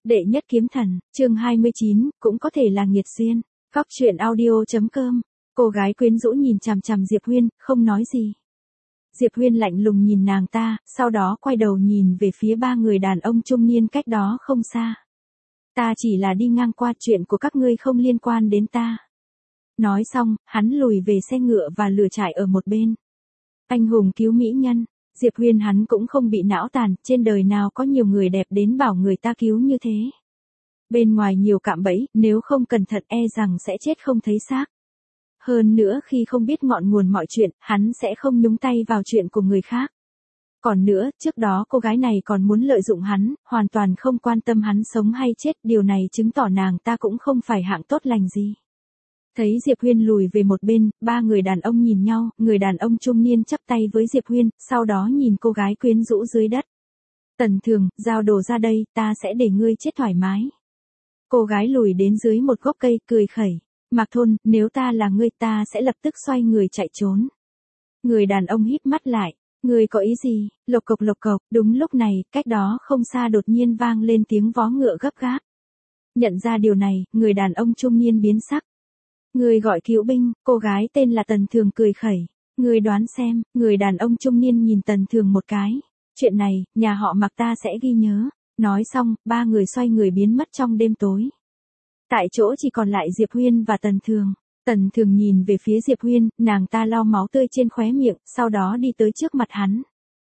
Đệ nhất kiếm thần, chương 29, cũng có thể là nghiệt duyên. Góc truyện audio.com. Cô gái quyến rũ nhìn chằm chằm Diệp Huyên, không nói gì. Diệp Huyên lạnh lùng nhìn nàng ta, sau đó quay đầu nhìn về phía ba người đàn ông trung niên cách đó không xa. Ta chỉ là đi ngang qua, chuyện của các ngươi không liên quan đến ta. Nói xong, hắn lùi về xe ngựa và lửa trại ở một bên. Anh hùng cứu mỹ nhân. Diệp Huyên hắn cũng không bị não tàn, trên đời nào có nhiều người đẹp đến bảo người ta cứu như thế. Bên ngoài nhiều cạm bẫy, nếu không cẩn thận e rằng sẽ chết không thấy xác. Hơn nữa khi không biết ngọn nguồn mọi chuyện, hắn sẽ không nhúng tay vào chuyện của người khác. Còn nữa, trước đó cô gái này còn muốn lợi dụng hắn, hoàn toàn không quan tâm hắn sống hay chết, điều này chứng tỏ nàng ta cũng không phải hạng tốt lành gì. Thấy Diệp Huyên lùi về một bên, ba người đàn ông nhìn nhau, người đàn ông trung niên chắp tay với Diệp Huyên, sau đó nhìn cô gái quyến rũ dưới đất. Tần Thường, giao đồ ra đây, ta sẽ để ngươi chết thoải mái. Cô gái lùi đến dưới một gốc cây, cười khẩy. Mạc Thôn, nếu ta là ngươi ta sẽ lập tức xoay người chạy trốn. Người đàn ông híp mắt lại. Ngươi có ý gì? Lộc cộc, đúng lúc này, cách đó không xa đột nhiên vang lên tiếng vó ngựa gấp gáp. Nhận ra điều này, người đàn ông trung niên biến sắc. Người gọi cứu binh, cô gái tên là Tần Thường cười khẩy. Người đoán xem, người đàn ông trung niên nhìn Tần Thường một cái. Chuyện này, nhà họ Mạc ta sẽ ghi nhớ. Nói xong, ba người xoay người biến mất trong đêm tối. Tại chỗ chỉ còn lại Diệp Huyên và Tần Thường. Tần Thường nhìn về phía Diệp Huyên, nàng ta lau máu tươi trên khóe miệng, sau đó đi tới trước mặt hắn.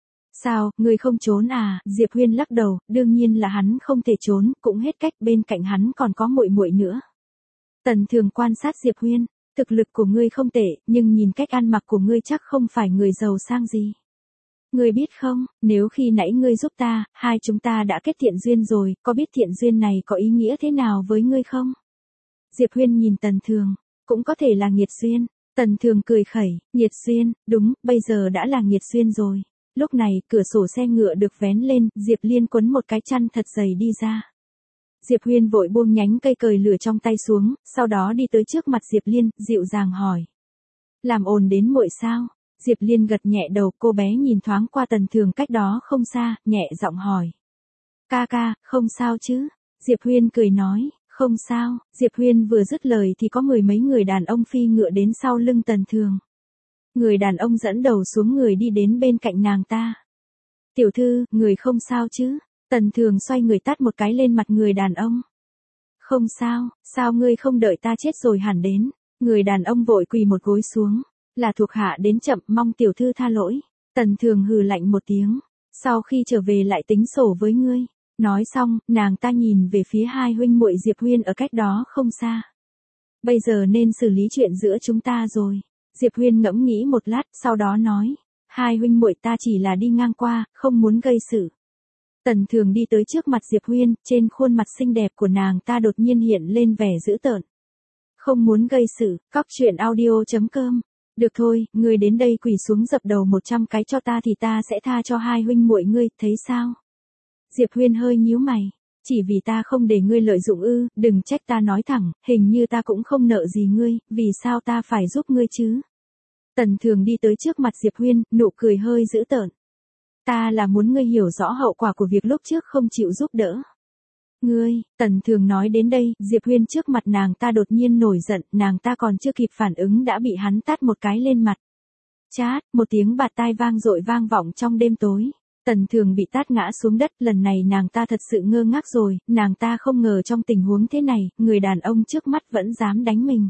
Sao, người không trốn à? Diệp Huyên lắc đầu, đương nhiên là hắn không thể trốn, cũng hết cách, bên cạnh hắn còn có muội muội nữa. Tần Thường quan sát Diệp Huyên, thực lực của ngươi không tệ, nhưng nhìn cách ăn mặc của ngươi chắc không phải người giàu sang gì. Ngươi biết không, nếu khi nãy ngươi giúp ta, hai chúng ta đã kết thiện duyên rồi, có biết thiện duyên này có ý nghĩa thế nào với ngươi không? Diệp Huyên nhìn Tần Thường, cũng có thể là nghiệt duyên. Tần Thường cười khẩy, nghiệt duyên, đúng, bây giờ đã là nghiệt duyên rồi. Lúc này, cửa sổ xe ngựa được vén lên, Diệp Liên quấn một cái chăn thật dày đi ra. Diệp Huyên vội buông nhánh cây cời lửa trong tay xuống, sau đó đi tới trước mặt Diệp Liên, dịu dàng hỏi. Làm ồn đến muội sao? Diệp Liên gật nhẹ đầu, cô bé nhìn thoáng qua Tần Thường cách đó không xa, nhẹ giọng hỏi. Ca ca, không sao chứ? Diệp Huyên cười nói, không sao. Diệp Huyên vừa dứt lời thì có mười mấy người đàn ông phi ngựa đến sau lưng Tần Thường. Người đàn ông dẫn đầu xuống người đi đến bên cạnh nàng ta. Tiểu thư, người không sao chứ? Tần Thường xoay người tát một cái lên mặt người đàn ông. Không sao, sao ngươi không đợi ta chết rồi hẳn đến? Người đàn ông vội quỳ một gối xuống. Là thuộc hạ đến chậm, mong tiểu thư tha lỗi. Tần Thường hừ lạnh một tiếng. Sau khi trở về lại tính sổ với ngươi. Nói xong, nàng ta nhìn về phía hai huynh muội Diệp Huyên ở cách đó không xa. Bây giờ nên xử lý chuyện giữa chúng ta rồi. Diệp Huyên ngẫm nghĩ một lát, sau đó nói. Hai huynh muội ta chỉ là đi ngang qua, không muốn gây sự. Tần Thường đi tới trước mặt Diệp Huyên, trên khuôn mặt xinh đẹp của nàng ta đột nhiên hiện lên vẻ dữ tợn. Không muốn gây sự, góc truyện audio.com. Được thôi, ngươi đến đây quỳ xuống dập đầu 100 cái cho ta thì ta sẽ tha cho hai huynh muội ngươi, thấy sao? Diệp Huyên hơi nhíu mày. Chỉ vì ta không để ngươi lợi dụng ư, đừng trách ta nói thẳng, hình như ta cũng không nợ gì ngươi, vì sao ta phải giúp ngươi chứ? Tần Thường đi tới trước mặt Diệp Huyên, nụ cười hơi dữ tợn. Ta là muốn ngươi hiểu rõ hậu quả của việc lúc trước không chịu giúp đỡ. Ngươi, Tần Thường nói đến đây, Diệp Huyên trước mặt nàng ta đột nhiên nổi giận, nàng ta còn chưa kịp phản ứng đã bị hắn tát một cái lên mặt. Chát, một tiếng bạt tai vang dội vang vọng trong đêm tối. Tần Thường bị tát ngã xuống đất, lần này nàng ta thật sự ngơ ngác rồi, nàng ta không ngờ trong tình huống thế này, người đàn ông trước mắt vẫn dám đánh mình.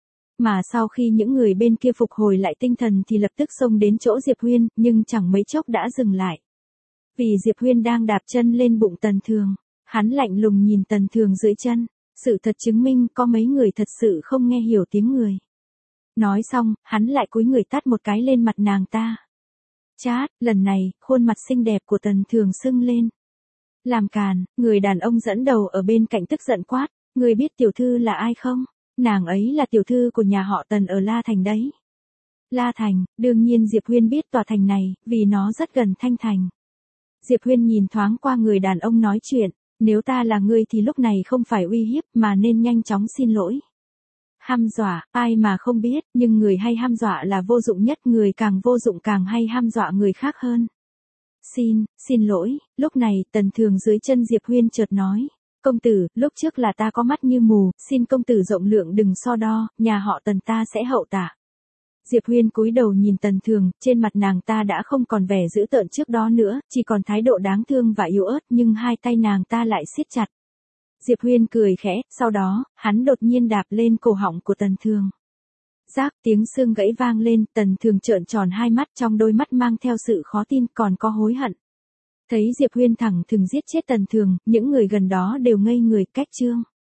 Mà sau khi những người bên kia phục hồi lại tinh thần thì lập tức xông đến chỗ Diệp Huyên, nhưng chẳng mấy chốc đã dừng lại. Vì Diệp Huyên đang đạp chân lên bụng Tần Thường. Hắn lạnh lùng nhìn Tần Thường dưới chân. Sự thật chứng minh có mấy người thật sự không nghe hiểu tiếng người. Nói xong, hắn lại cúi người tát một cái lên mặt nàng ta. Chát, lần này, khuôn mặt xinh đẹp của Tần Thường sưng lên. Làm càn, người đàn ông dẫn đầu ở bên cạnh tức giận quát. Người biết tiểu thư là ai không? Nàng ấy là tiểu thư của nhà họ Tần ở La Thành đấy. La Thành, đương nhiên Diệp Huyên biết tòa thành này, vì nó rất gần Thanh Thành. Diệp Huyên nhìn thoáng qua người đàn ông nói chuyện. Nếu ta là ngươi thì lúc này không phải uy hiếp mà nên nhanh chóng xin lỗi. Hăm dọa, ai mà không biết, nhưng người hay hăm dọa là vô dụng nhất, người càng vô dụng càng hay hăm dọa người khác hơn. Xin lỗi, lúc này Tần Thường dưới chân Diệp Huyên chợt nói. công tử, lúc trước là ta có mắt như mù, xin công tử rộng lượng đừng so đo, nhà họ Tần ta sẽ hậu tạ. Diệp Huyên cúi đầu nhìn Tần Thường, trên mặt nàng ta đã không còn vẻ dữ tợn trước đó nữa, chỉ còn thái độ đáng thương và yếu ớt, nhưng hai tay nàng ta lại siết chặt. Diệp Huyên cười khẽ, sau đó, hắn đột nhiên đạp lên cổ họng của Tần Thường. Rác, tiếng xương gãy vang lên, Tần Thường trợn tròn hai mắt, trong đôi mắt mang theo sự khó tin còn có hối hận. Thấy Diệp Huyên thẳng thừng giết chết Tần Thường, những người gần đó đều ngây người. Cách chương